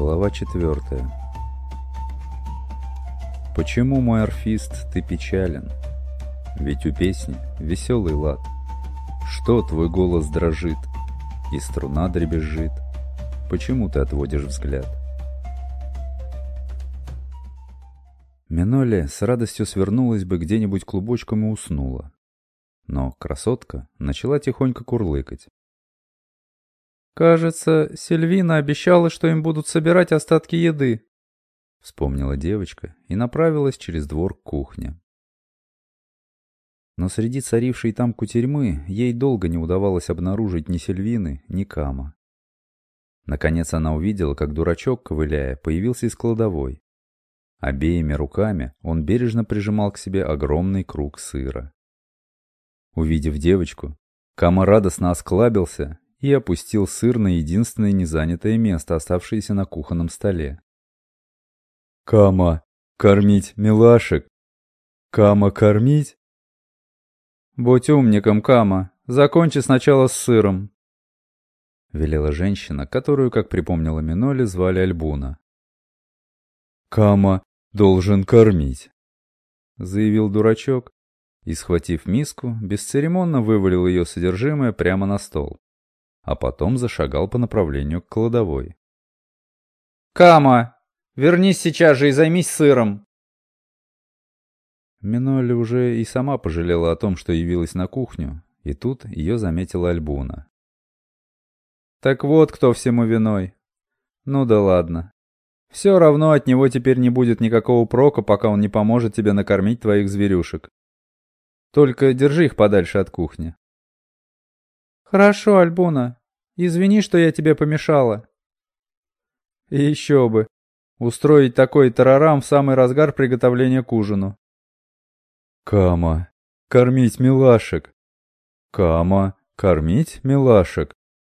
Глава 4. Почему, мой орфист, ты печален? Ведь у песни веселый лад. Что твой голос дрожит, и струна дребезжит? Почему ты отводишь взгляд? Миноле с радостью свернулась бы где-нибудь клубочком и уснула. Но красотка начала тихонько курлыкать. «Кажется, Сильвина обещала, что им будут собирать остатки еды», — вспомнила девочка и направилась через двор к кухне. Но среди царившей там кутерьмы ей долго не удавалось обнаружить ни Сильвины, ни Кама. Наконец она увидела, как дурачок, ковыляя, появился из кладовой. Обеими руками он бережно прижимал к себе огромный круг сыра. Увидев девочку, Кама радостно осклабился и опустил сыр на единственное незанятое место, оставшееся на кухонном столе. «Кама, кормить милашек! Кама, кормить!» «Будь умником, Кама, закончи сначала с сыром», — велела женщина, которую, как припомнила Миноле, звали Альбуна. «Кама должен кормить», — заявил дурачок и, схватив миску, бесцеремонно вывалил ее содержимое прямо на стол, а потом зашагал по направлению к кладовой. «Кама, вернись сейчас же и займись сыром!» Миноле уже и сама пожалела о том, что явилась на кухню, и тут ее заметила Альбуна. «Так вот кто всему виной. Ну да ладно. Все равно от него теперь не будет никакого прока, пока он не поможет тебе накормить твоих зверюшек. Только держи их подальше от кухни». «Хорошо, Альбуна. Извини, что я тебе помешала». «И еще бы. Устроить такой тарарам в самый разгар приготовления к ужину». «Кама, кормить милашек! Кама, кормить милашек!»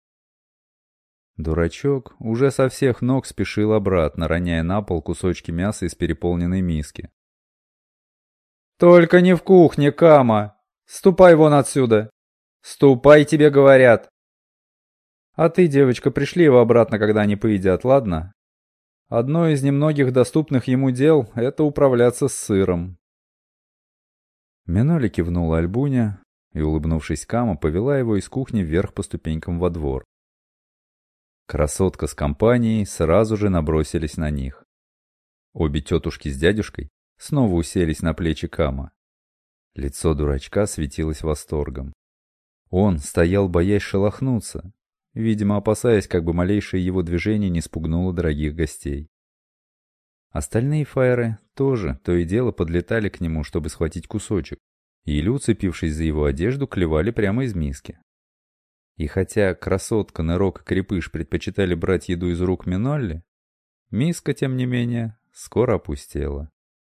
Дурачок уже со всех ног спешил обратно, роняя на пол кусочки мяса из переполненной миски. «Только не в кухне, Кама! Ступай вон отсюда! Ступай, тебе говорят!» «А ты, девочка, пришли его обратно, когда они поедят, ладно? Одно из немногих доступных ему дел — это управляться с сыром». Миноле кивнула Альбуне и, улыбнувшись Кама, повела его из кухни вверх по ступенькам во двор. Красотка с компанией сразу же набросились на них. Обе тетушки с дядюшкой снова уселись на плечи Кама. Лицо дурачка светилось восторгом. Он стоял, боясь шелохнуться, видимо, опасаясь, как бы малейшее его движение не спугнуло дорогих гостей. Остальные фаеры тоже то и дело подлетали к нему, чтобы схватить кусочек, или, уцепившись за его одежду, клевали прямо из миски. И хотя красотка, Нерок и Крепыш предпочитали брать еду из рук Минолли, миска, тем не менее, скоро опустела.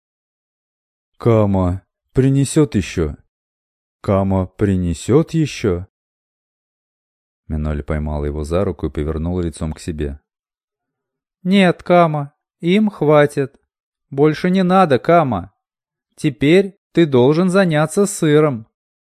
«Кама принесет еще! Кама принесет еще!» Минолли поймала его за руку и повернула лицом к себе. «Нет, Кама, им хватит. Больше не надо, Кама. Теперь ты должен заняться сыром».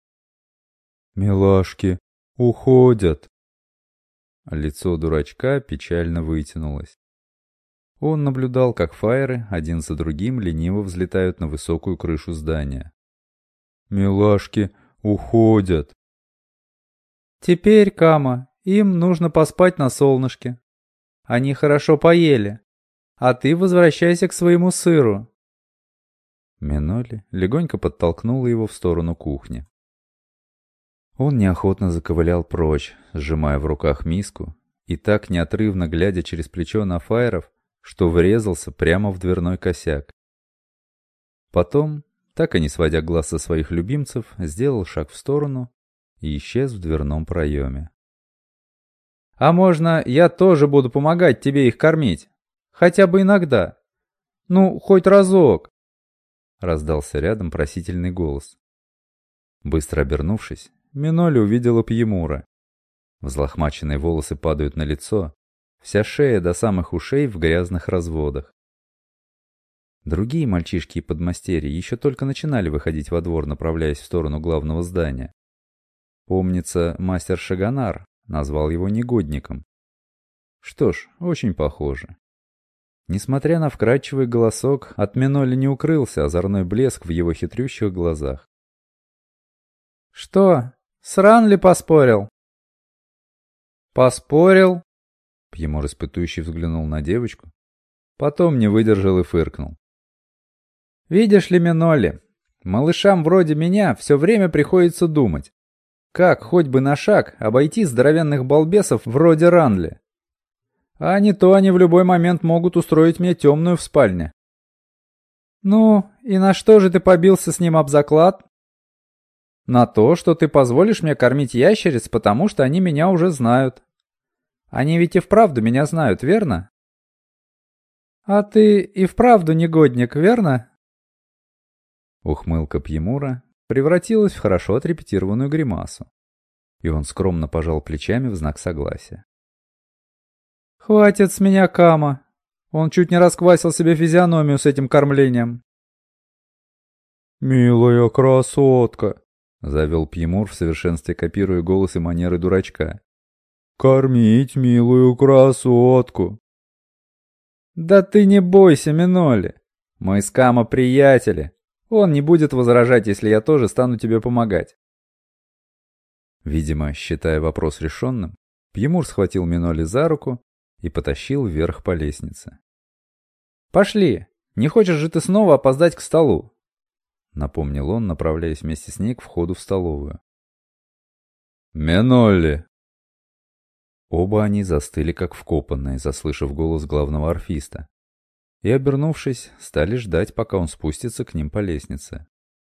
«Милашки уходят!» Лицо дурачка печально вытянулось. Он наблюдал, как фаеры один за другим лениво взлетают на высокую крышу здания. «Милашки уходят!» «Теперь, Кама, им нужно поспать на солнышке. Они хорошо поели, а ты возвращайся к своему сыру». Миноле легонько подтолкнула его в сторону кухни. Он неохотно заковылял прочь, сжимая в руках миску и так неотрывно глядя через плечо на фаеров, что врезался прямо в дверной косяк. Потом, так и не сводя глаз со своих любимцев, сделал шаг в сторону и исчез в дверном проеме. «А можно я тоже буду помогать тебе их кормить? Хотя бы иногда. Ну, хоть разок!» Раздался рядом просительный голос. Быстро обернувшись, Миноле увидела Пьемура. Взлохмаченные волосы падают на лицо, вся шея до самых ушей в грязных разводах. Другие мальчишки и подмастерья еще только начинали выходить во двор, направляясь в сторону главного здания. Помнится, мастер Шаганар назвал его негодником. Что ж, очень похоже. Несмотря на вкрадчивый голосок, от Миноли не укрылся озорной блеск в его хитрющих глазах. «Что, с Ранли поспорил?» «Поспорил?» Пьемур испытующий взглянул на девочку, потом не выдержал и фыркнул. «Видишь ли, Миноли, малышам вроде меня все время приходится думать, как хоть бы на шаг обойти здоровенных балбесов вроде Ранли. А не то они в любой момент могут устроить мне темную в спальне». «Ну, и на что же ты побился с ним об заклад?» «На то, что ты позволишь мне кормить ящериц, потому что они меня уже знают. Они ведь и вправду меня знают, верно?» «А ты и вправду негодник, верно?» Ухмылка Пьемура превратилась в хорошо отрепетированную гримасу, и он скромно пожал плечами в знак согласия. «Хватит с меня Кама. Он чуть не расквасил себе физиономию с этим кормлением». «Милая красотка», — завел Пьемур, в совершенстве копируя голос и манеры дурачка. «Кормить милую красотку». «Да ты не бойся, Миноли. Мы с Кама приятели. Он не будет возражать, если я тоже стану тебе помогать». Видимо, считая вопрос решенным, Пьемур схватил Миноли за руку и потащил вверх по лестнице. «Пошли. Не хочешь же ты снова опоздать к столу?» — напомнил он, направляясь вместе с ней к входу в столовую. «Миноли!» Оба они застыли как вкопанные, заслышав голос главного орфиста, и, обернувшись, стали ждать, пока он спустится к ним по лестнице.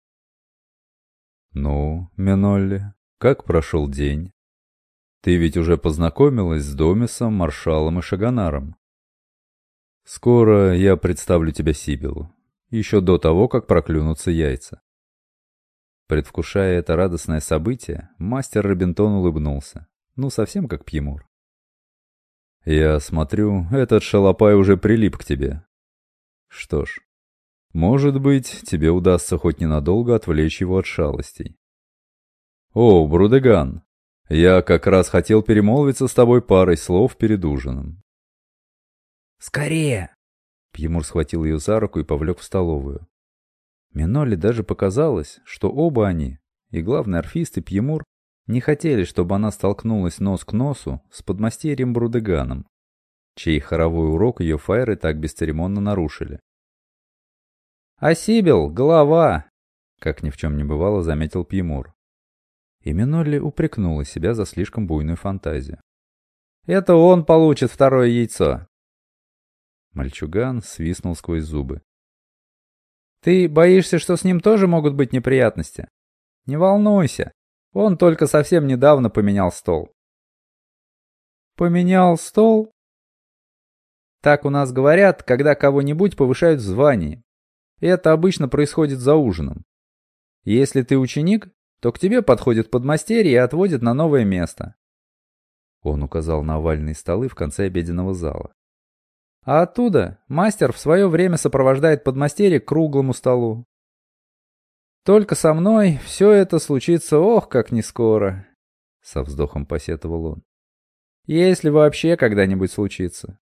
«Ну, Минолли, как прошел день? Ты ведь уже познакомилась с Домисом, Маршалом и Шагонаром. Скоро я представлю тебя Сибилу, еще до того, как проклюнутся яйца». Предвкушая это радостное событие, мастер Робинтон улыбнулся, совсем как Пьемур. «Я смотрю, этот шалопай уже прилип к тебе. Что ж, может быть, тебе удастся хоть ненадолго отвлечь его от шалостей. О, Брудеган, я как раз хотел перемолвиться с тобой парой слов перед ужином». «Скорее!» Пьемур схватил ее за руку и повлек в столовую. Минолли даже показалось, что оба они, и главный орфист, и Пьемур, не хотели, чтобы она столкнулась нос к носу с подмастерьем Брудеганом, чей хоровой урок ее фаеры так бесцеремонно нарушили. «А Сибил — голова!» — как ни в чем не бывало, заметил Пьемур. И Минолли упрекнула себя за слишком буйную фантазию. «Это он получит второе яйцо!» Мальчуган свистнул сквозь зубы. «Ты боишься, что с ним тоже могут быть неприятности? Не волнуйся, он только совсем недавно поменял стол». «Поменял стол?» «Так у нас говорят, когда кого-нибудь повышают в звании. Это обычно происходит за ужином. Если ты ученик, то к тебе подходит подмастерье и отводит на новое место». Он указал на овальные столы в конце обеденного зала. А оттуда мастер в свое время сопровождает подмастерье к круглому столу. «Только со мной все это случится, ох, как не скоро», — со вздохом посетовал он. «Если вообще когда-нибудь случится».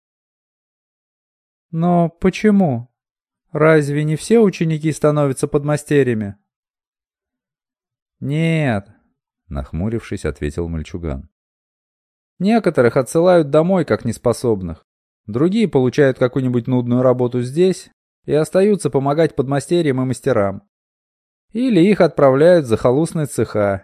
«Но почему? Разве не все ученики становятся подмастерьями?» «Нет», — нахмурившись, ответил мальчуган. «Некоторых отсылают домой как неспособных. Другие получают какую-нибудь нудную работу здесь и остаются помогать подмастерьям и мастерам. Или их отправляют в захолустные цеха».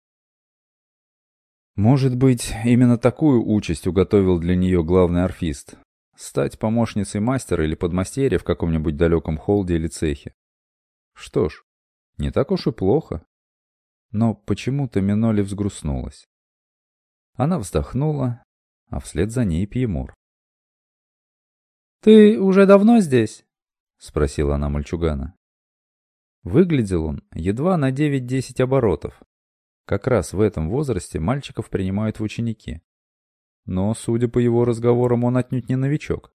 Может быть, именно такую участь уготовил для нее главный орфист — стать помощницей мастера или подмастерья в каком-нибудь далеком холде или цехе. Что ж, не так уж и плохо. Но почему-то Минолли взгрустнулась. Она вздохнула, а вслед за ней Пьемур. «Ты уже давно здесь?» — спросила она мальчугана. Выглядел он едва на 9-10 оборотов. Как раз в этом возрасте мальчиков принимают в ученики. Но, судя по его разговорам, он отнюдь не новичок.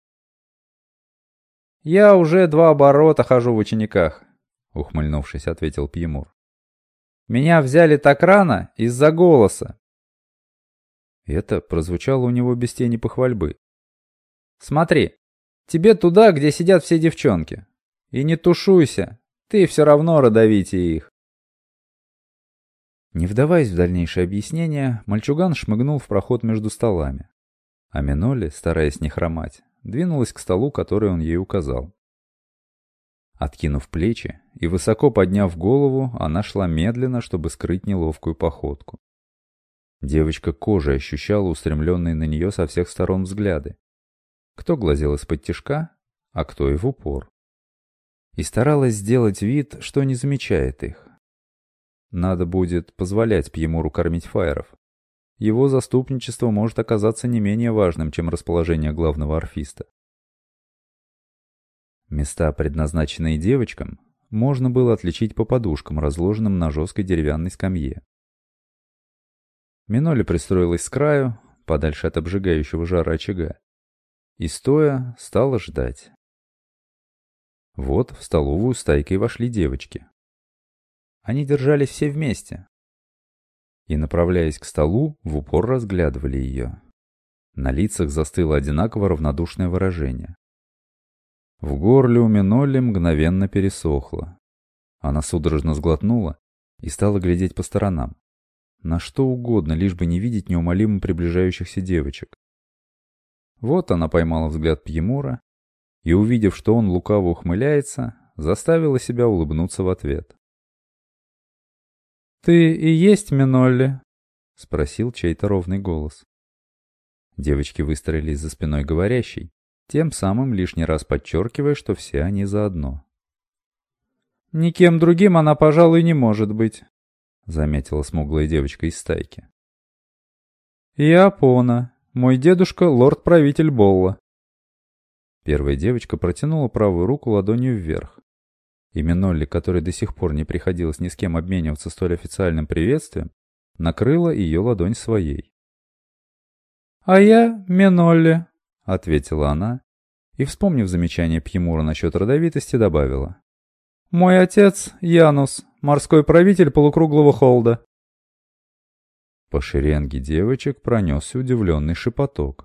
«Я уже 2 оборота хожу в учениках», — ухмыльнувшись, ответил Пьемур. «Меня взяли так рано из-за голоса». Это прозвучало у него без тени похвальбы. «Смотри, Тебе туда, где сидят все девчонки. И не тушуйся, ты все равно родовитее их. Не вдаваясь в дальнейшее объяснение, мальчуган шмыгнул в проход между столами. А Минолли, стараясь не хромать, двинулась к столу, который он ей указал. Откинув плечи и высоко подняв голову, она шла медленно, чтобы скрыть неловкую походку. Девочка кожей ощущала устремленные на нее со всех сторон взгляды. Кто глазел из-под тишка, а кто и в упор. И старалась сделать вид, что не замечает их. Надо будет позволять Пьемуру кормить фаеров. Его заступничество может оказаться не менее важным, чем расположение главного орфиста. Места, предназначенные девочкам, можно было отличить по подушкам, разложенным на жесткой деревянной скамье. Минолли пристроилась с краю, подальше от обжигающего жара очага, и, стоя, стала ждать. Вот в столовую стайкой вошли девочки. Они держались все вместе и, направляясь к столу, в упор разглядывали ее. На лицах застыло одинаково равнодушное выражение. В горле у Минолли мгновенно пересохло. Она судорожно сглотнула и стала глядеть по сторонам. На что угодно, лишь бы не видеть неумолимо приближающихся девочек. Вот она поймала взгляд Пьемура и, увидев, что он лукаво ухмыляется, заставила себя улыбнуться в ответ. «Ты и есть Минолли?» — спросил чей-то ровный голос. Девочки выстроились за спиной говорящей, тем самым лишний раз подчеркивая, что все они заодно. «Никем другим она, пожалуй, не может быть», — заметила смуглая девочка из стайки. «Я Пона, мой дедушка лорд-правитель Болла». Первая девочка протянула правую руку ладонью вверх. И Минолли, которой до сих пор не приходилось ни с кем обмениваться столь официальным приветствием, накрыла ее ладонь своей. «А я Минолли», — ответила она, и, вспомнив замечание Пьемура насчет родовитости, добавила. «Мой отец Янус, морской правитель полукруглого холда». По шеренге девочек пронесся удивленный шепоток.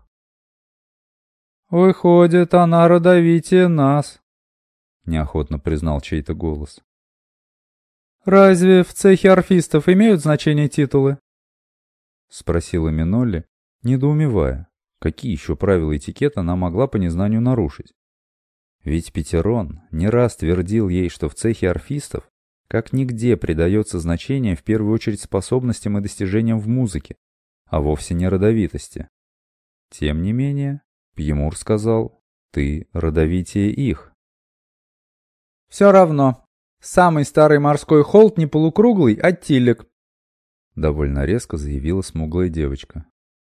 «Выходит, она родовитее нас», — неохотно признал чей-то голос. «Разве в цехе орфистов имеют значение титулы?» — спросила Минолли, недоумевая, какие еще правила этикета она могла по незнанию нарушить. Ведь Петерон не раз твердил ей, что в цехе орфистов как нигде придается значение в первую очередь способностям и достижениям в музыке, а вовсе не родовитости. Тем не менее, Пьемур сказал, ты родовитее их. «Все равно. Самый старый морской холд не полукруглый, а тилек», — довольно резко заявила смуглая девочка.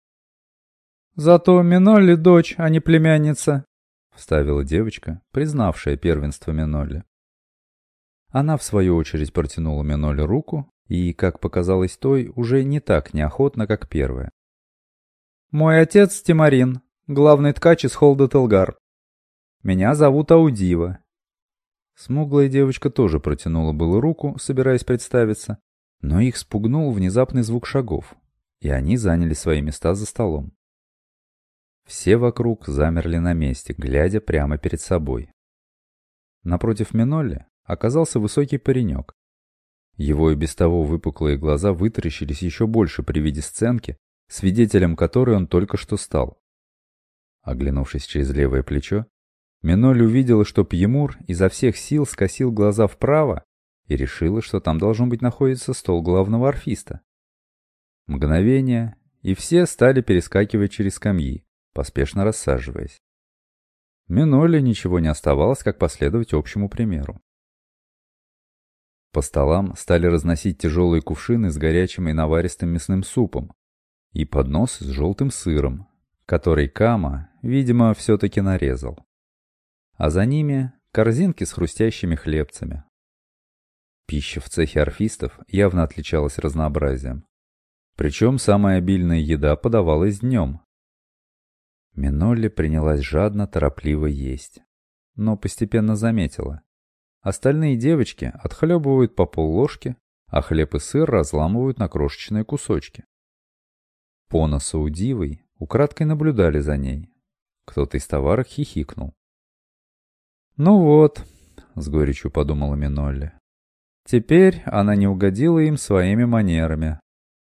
«Зато Минолли дочь, а не племянница», — вставила девочка, признавшая первенство Минолли. Она, в свою очередь, протянула Минолли руку и, как показалось той, уже не так неохотно, как первая. «Мой отец Тимарин, главный ткач из холда Телгар. Меня зовут Аудива». Смуглая девочка тоже протянула было руку, собираясь представиться, но их спугнул внезапный звук шагов, и они заняли свои места за столом. Все вокруг замерли на месте, глядя прямо перед собой. Напротив Минолли оказался высокий паренек. Его и без того выпуклые глаза вытаращились еще больше при виде сценки, свидетелем которой он только что стал. Оглянувшись через левое плечо, Минолли увидела, что Пьемур изо всех сил скосил глаза вправо и решила, что там должен быть находится стол главного орфиста. Мгновение, и все стали перескакивать через скамьи, поспешно рассаживаясь. Минолли ничего не оставалось, как последовать общему примеру. По столам стали разносить тяжелые кувшины с горячим и наваристым мясным супом и подносы с желтым сыром, который Кама, видимо, все-таки нарезал. А за ними корзинки с хрустящими хлебцами. Пища в цехе орфистов явно отличалась разнообразием. Причем самая обильная еда подавалась днем. Минолли принялась жадно, торопливо есть, но постепенно заметила. Остальные девочки отхлебывают по полложки, а хлеб и сыр разламывают на крошечные кусочки. Пона с Аудивой украдкой наблюдали за ней. Кто-то из товарок хихикнул. «Ну вот», — с горечью подумала Минолли. «Теперь она не угодила им своими манерами».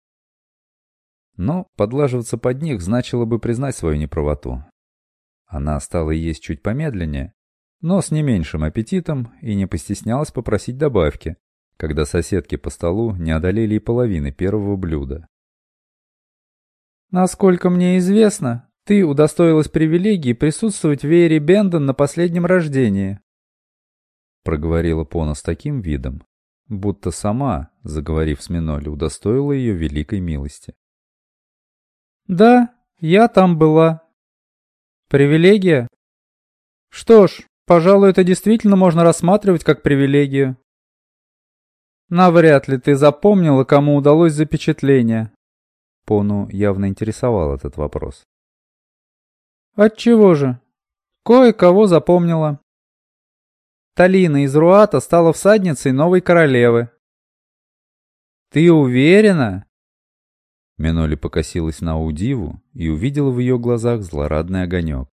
Но подлаживаться под них значило бы признать свою неправоту. Она стала есть чуть помедленнее, но с не меньшим аппетитом и не постеснялась попросить добавки, когда соседки по столу не одолели и половины первого блюда. «Насколько мне известно, ты удостоилась привилегии присутствовать в веере Бендон на последнем рождении», — проговорила Пона с таким видом, будто сама, заговорив с Минолли, удостоила ее великой милости. «Да, я там была. Привилегия? Что ж, пожалуй, это действительно можно рассматривать как привилегию. Навряд ли ты запомнила, кому удалось запечатление». Пону явно интересовал этот вопрос. «Отчего же? Кое-кого запомнила. Талина из Руата стала всадницей новой королевы». «Ты уверена?» Минолли покосилась на Аудиву и увидела в ее глазах злорадный огонек.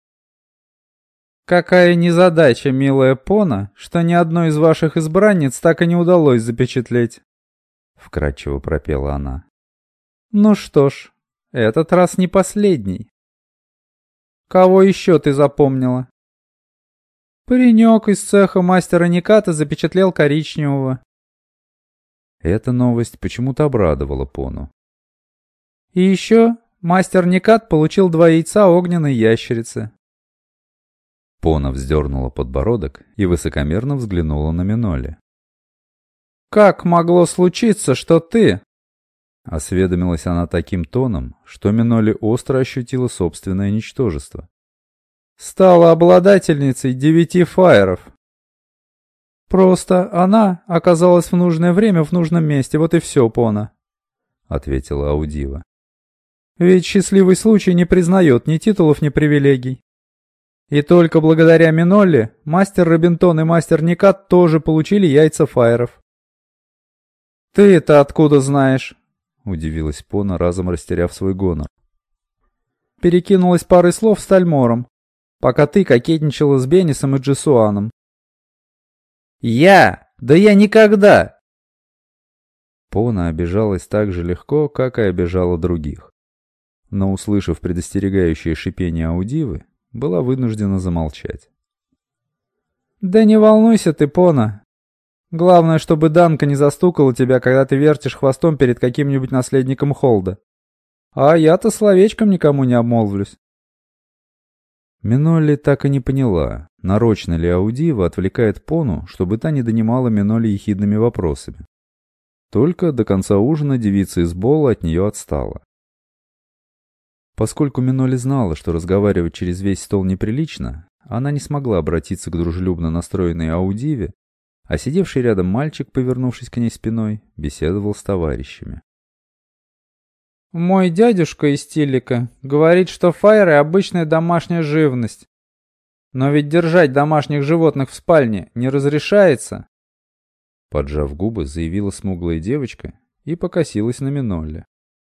«Какая незадача, милая Пона, что ни одной из ваших избранниц так и не удалось запечатлеть», — вкратчиво пропела она. «Ну что ж, этот раз не последний. Кого еще ты запомнила?» «Паренек из цеха мастера Никата запечатлел коричневого». Эта новость почему-то обрадовала Пону. «И еще мастер Никат получил 2 яйца огненной ящерицы». Пона вздернула подбородок и высокомерно взглянула на Минолли. «Как могло случиться, что ты...» Осведомилась она таким тоном, что Минолли остро ощутила собственное ничтожество. «Стала обладательницей 9 фаеров». «Просто она оказалась в нужное время в нужном месте, вот и все, Пона», — ответила Аудива. «Ведь счастливый случай не признает ни титулов, ни привилегий. И только благодаря Минолли мастер Робинтон и мастер Никат тоже получили яйца фаеров». «Ты это откуда знаешь?» — удивилась Пона, разом растеряв свой гонор. «Перекинулась парой слов с Тальмором, пока ты кокетничала с Беннисом и Джесуаном». «Я? Да я никогда!» Пона обижалась так же легко, как и обижала других. Но, услышав предостерегающее шипение Аудивы, была вынуждена замолчать. «Да не волнуйся ты, Пона. Главное, чтобы Данка не застукала тебя, когда ты вертишь хвостом перед каким-нибудь наследником Холда. А я-то словечком никому не обмолвлюсь». Минолли так и не поняла, нарочно ли Аудива отвлекает Пону, чтобы та не донимала Минолли ехидными вопросами. Только до конца ужина девица из Бола от нее отстала. Поскольку Минолли знала, что разговаривать через весь стол неприлично, она не смогла обратиться к дружелюбно настроенной Аудиве, а сидевший рядом мальчик, повернувшись к ней спиной, беседовал с товарищами. «Мой дядюшка из Тиллика говорит, что фаеры — обычная домашняя живность. Но ведь держать домашних животных в спальне не разрешается», — поджав губы, заявила смуглая девочка и покосилась на Минолли.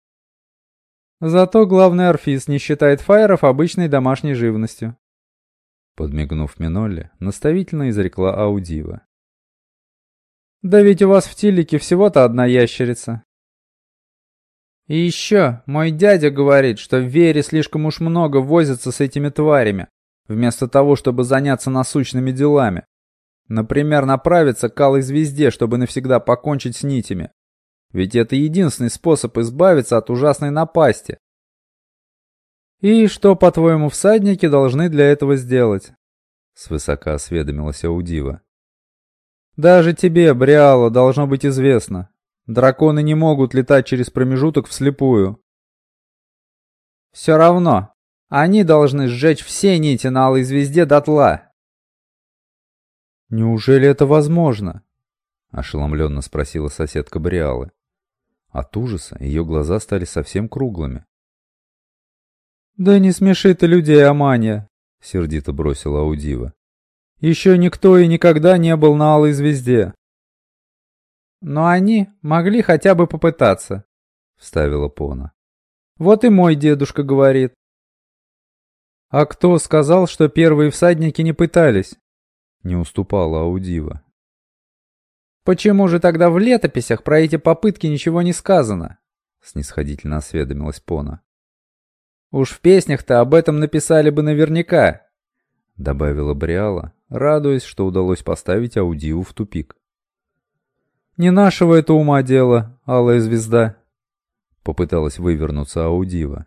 «Зато главный орфис не считает фаеров обычной домашней живностью», — подмигнув Минолли, наставительно изрекла Аудива. «Да ведь у вас в Тиллике всего-то одна ящерица. И еще мой дядя говорит, что в Вере слишком уж много возятся с этими тварями, вместо того, чтобы заняться насущными делами. Например, направиться к Алой Звезде, чтобы навсегда покончить с нитями. Ведь это единственный способ избавиться от ужасной напасти. И что, по-твоему, всадники должны для этого сделать?» — свысока осведомилась Аудива. «Даже тебе, Бриала, должно быть известно. Драконы не могут летать через промежуток вслепую. Все равно, они должны сжечь все нити на Алой Звезде дотла». «Неужели это возможно?» — ошеломленно спросила соседка Бриалы. От ужаса ее глаза стали совсем круглыми. «Да не смеши ты людей, Амания», — сердито бросила Аудива. «Еще никто и никогда не был на Алой Звезде». «Но они могли хотя бы попытаться», — вставила Пона. «Вот и мой дедушка говорит». «А кто сказал, что первые всадники не пытались?» Не уступала Аудива. «Почему же тогда в летописях про эти попытки ничего не сказано?» — снисходительно осведомилась Пона. «Уж в песнях-то об этом написали бы наверняка», — добавила Бриала, радуясь, что удалось поставить Аудиву в тупик. «Не нашего это ума дело, алая звезда», — попыталась вывернуться Аудива.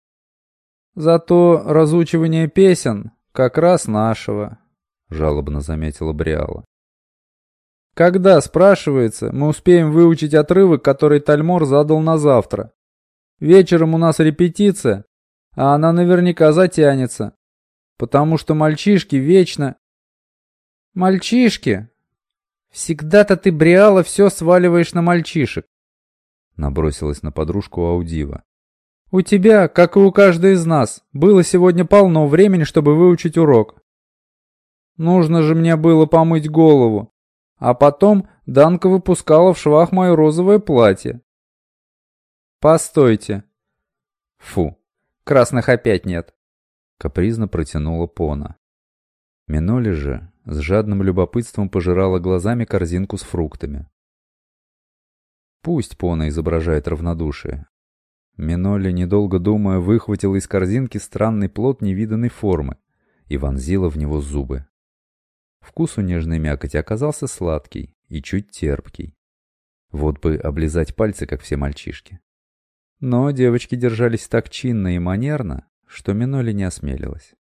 «Зато разучивание песен как раз нашего», — жалобно заметила Бриала. «Когда, спрашивается, мы успеем выучить отрывок, который Тальмор задал на завтра? Вечером у нас репетиция, а она наверняка затянется, потому что мальчишки вечно...» «Мальчишки? Всегда-то ты, Бриала, все сваливаешь на мальчишек», — набросилась на подружку Аудива. «У тебя, как и у каждой из нас, было сегодня полно времени, чтобы выучить урок. Нужно же мне было помыть голову, а потом Данка выпускала в швах мое розовое платье». «Постойте». «Фу, красных опять нет», — капризно протянула Пона. Миноли же с жадным любопытством пожирала глазами корзинку с фруктами. Пусть Пона изображает равнодушие. Миноли, недолго думая, выхватила из корзинки странный плод невиданной формы и вонзила в него зубы. Вкус у нежной мякоти оказался сладкий и чуть терпкий. Вот бы облизать пальцы, как все мальчишки. Но девочки держались так чинно и манерно, что Миноли не осмелилась.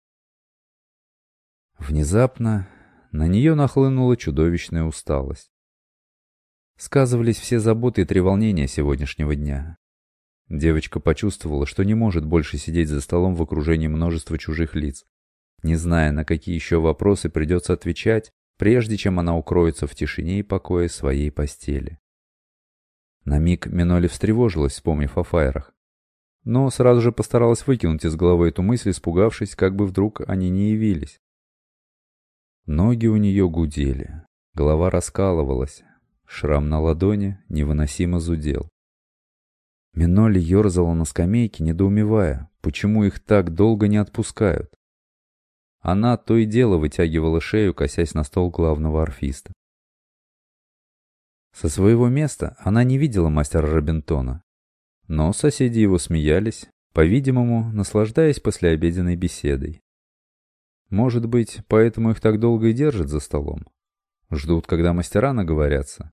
Внезапно на нее нахлынула чудовищная усталость. Сказывались все заботы и треволнения сегодняшнего дня. Девочка почувствовала, что не может больше сидеть за столом в окружении множества чужих лиц, не зная, на какие еще вопросы придется отвечать, прежде чем она укроется в тишине и покое своей постели. На миг Миноли встревожилась, вспомнив о фаерах, но сразу же постаралась выкинуть из головы эту мысль, испугавшись, как бы вдруг они не явились. Ноги у нее гудели, голова раскалывалась, шрам на ладони невыносимо зудел. Миноли ерзала на скамейке, недоумевая, почему их так долго не отпускают. Она то и дело вытягивала шею, косясь на стол главного орфиста. Со своего места она не видела мастера Робинтона, но соседи его смеялись, по-видимому, наслаждаясь послеобеденной беседой. Может быть, поэтому их так долго и держат за столом? Ждут, когда мастера наговорятся?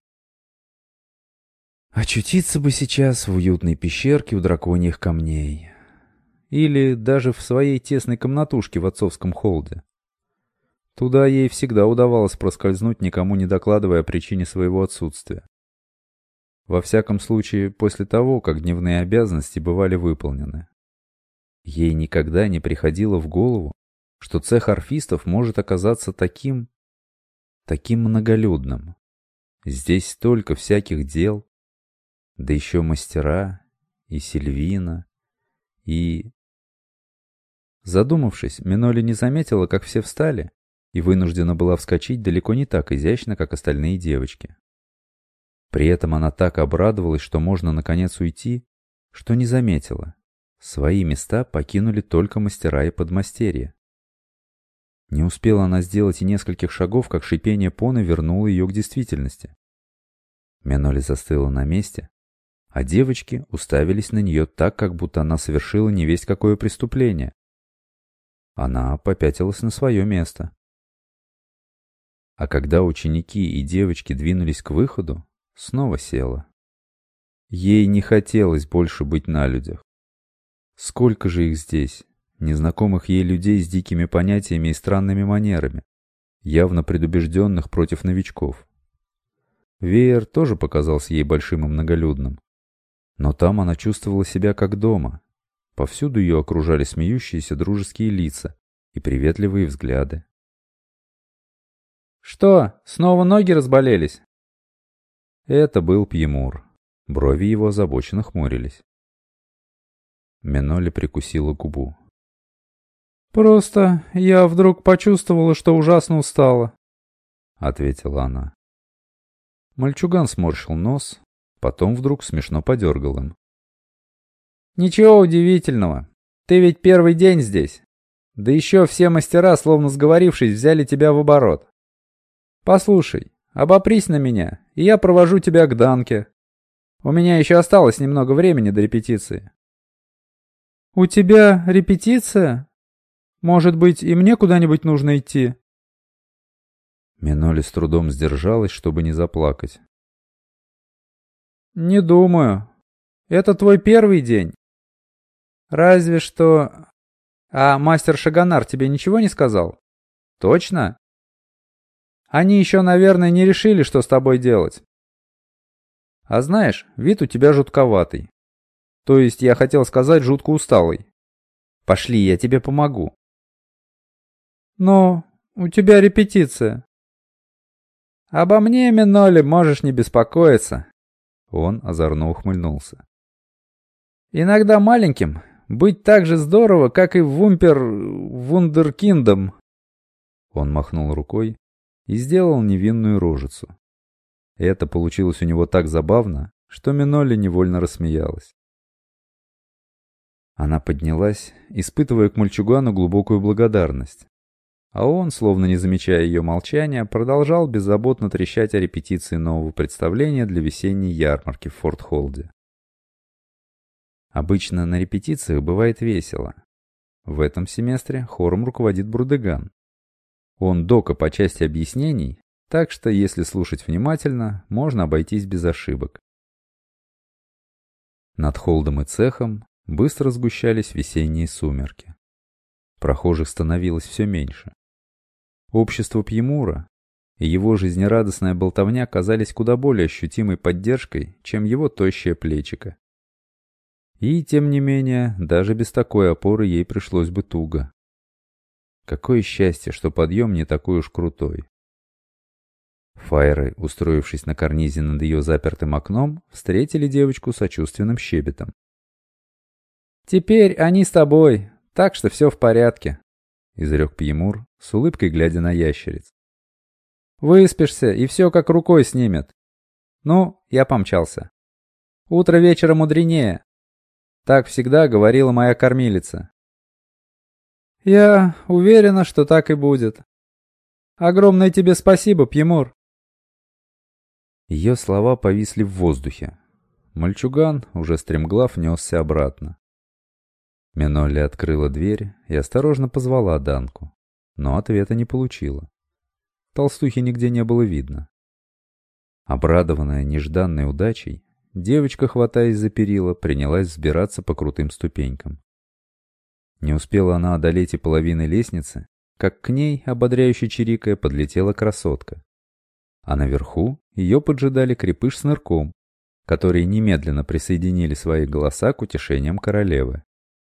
Очутиться бы сейчас в уютной пещерке у драконьих камней. Или даже в своей тесной комнатушке в отцовском холде. Туда ей всегда удавалось проскользнуть, никому не докладывая о причине своего отсутствия. Во всяком случае, после того, как дневные обязанности бывали выполнены. Ей никогда не приходило в голову, что цех орфистов может оказаться таким многолюдным. Здесь столько всяких дел, да еще мастера, и Сильвина, и... Задумавшись, Миноли не заметила, как все встали, и вынуждена была вскочить далеко не так изящно, как остальные девочки. При этом она так обрадовалась, что можно наконец уйти, что не заметила. Свои места покинули только мастера и подмастерья. Не успела она сделать и нескольких шагов, как шипение Поны вернуло ее к действительности. Миноли застыла на месте, а девочки уставились на нее так, как будто она совершила невесть какое преступление. Она попятилась на свое место. А когда ученики и девочки двинулись к выходу, снова села. Ей не хотелось больше быть на людях. Сколько же их здесь, незнакомых ей людей с дикими понятиями и странными манерами, явно предубежденных против новичков. Веер тоже показался ей большим и многолюдным. Но там она чувствовала себя как дома. Повсюду ее окружали смеющиеся дружеские лица и приветливые взгляды. «Что, снова ноги разболелись?» Это был Пьемур. Брови его озабоченно хмурились. Миноли прикусила губу. «Просто я вдруг почувствовала, что ужасно устала», — ответила она. Мальчуган сморщил нос, потом вдруг смешно подергал им. «Ничего удивительного. Ты ведь первый день здесь. Да еще все мастера, словно сговорившись, взяли тебя в оборот. Послушай, обопрись на меня, и я провожу тебя к Данке. У меня еще осталось немного времени до репетиции». «У тебя репетиция? Может быть, и мне куда-нибудь нужно идти?» Миноли с трудом сдержалась, чтобы не заплакать. «Не думаю. Это твой первый день. Разве что... А мастер Шагонар тебе ничего не сказал? Точно? Они еще, наверное, не решили, что с тобой делать. А знаешь, вид у тебя жутковатый. То есть, я хотел сказать, жутко усталый. Пошли, я тебе помогу». «Но у тебя репетиция». «Обо мне, Миноли, можешь не беспокоиться». Он озорно ухмыльнулся. «Иногда маленьким быть так же здорово, как и вундеркиндом». Он махнул рукой и сделал невинную рожицу. Это получилось у него так забавно, что Миноли невольно рассмеялась. Она поднялась, испытывая к мальчугану глубокую благодарность. А он, словно не замечая ее молчания, продолжал беззаботно трещать о репетиции нового представления для весенней ярмарки в Форт-Холде. Обычно на репетициях бывает весело. В этом семестре хором руководит Бурдыган. Он дока по части объяснений, так что, если слушать внимательно, можно обойтись без ошибок. Над холдом и цехом быстро сгущались весенние сумерки. Прохожих становилось все меньше. Общество Пьемура и его жизнерадостная болтовня казались куда более ощутимой поддержкой, чем его тощее плечико. И, тем не менее, даже без такой опоры ей пришлось бы туго. Какое счастье, что подъем не такой уж крутой. Файры, устроившись на карнизе над ее запертым окном, встретили девочку сочувственным щебетом. «Теперь они с тобой, так что все в порядке», — изрек Пьемур, с улыбкой глядя на ящериц. «Выспишься, и все как рукой снимет. Ну, я помчался. Утро вечера мудренее. Так всегда говорила моя кормилица». «Я уверена, что так и будет. Огромное тебе спасибо, Пьемур». Ее слова повисли в воздухе. Мальчуган, уже стремглав, несся обратно. Миноли открыла дверь и осторожно позвала Данку, но ответа не получила. Толстухи нигде не было видно. Обрадованная нежданной удачей, девочка, хватаясь за перила, принялась взбираться по крутым ступенькам. Не успела она одолеть и половины лестницы, как к ней, ободряюще чирикая, подлетела красотка. А наверху ее поджидали Крепыш с Нырком, которые немедленно присоединили свои голоса к утешениям королевы.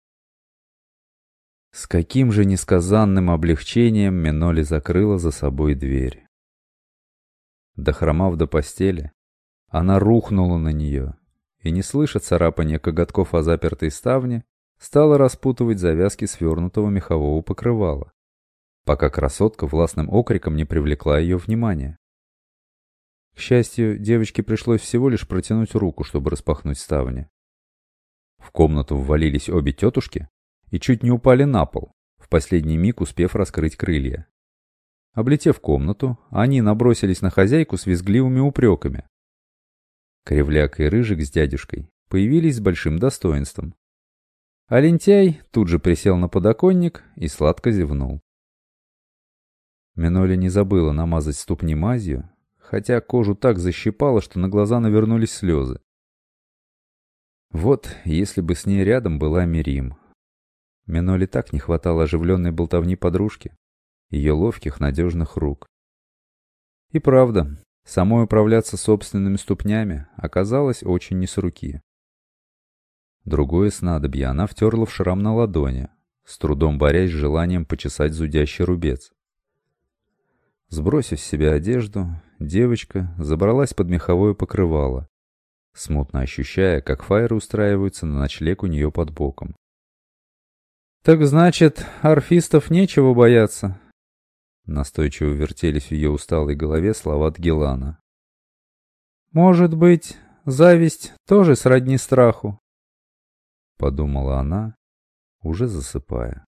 С каким же несказанным облегчением Миноли закрыла за собой дверь. Дохромав до постели, она рухнула на нее и, не слыша царапания коготков о запертой ставне, стала распутывать завязки свернутого мехового покрывала, пока красотка властным окриком не привлекла ее внимание. К счастью, девочке пришлось всего лишь протянуть руку, чтобы распахнуть ставни. В комнату ввалились обе тетушки и чуть не упали на пол, в последний миг успев раскрыть крылья. Облетев комнату, они набросились на хозяйку с визгливыми упреками. Кривляк и Рыжик с дядюшкой появились с большим достоинством. А лентяй тут же присел на подоконник и сладко зевнул. Миноли не забыла намазать ступни мазью, хотя кожу так защипало, что на глаза навернулись слезы. Вот, если бы с ней рядом была Мирим. Миноли так не хватало оживленной болтовни подружки, ее ловких, надежных рук. И правда, самой управляться собственными ступнями оказалось очень не с руки. Другое снадобье она втерла в шрам на ладони, с трудом борясь с желанием почесать зудящий рубец. Сбросив с себя одежду, девочка забралась под меховое покрывало, смутно ощущая, как файры устраиваются на ночлег у нее под боком. «Так значит, орфистов нечего бояться?» Настойчиво вертелись в ее усталой голове слова Тгелана. «Может быть, зависть тоже сродни страху?» Подумала она, уже засыпая.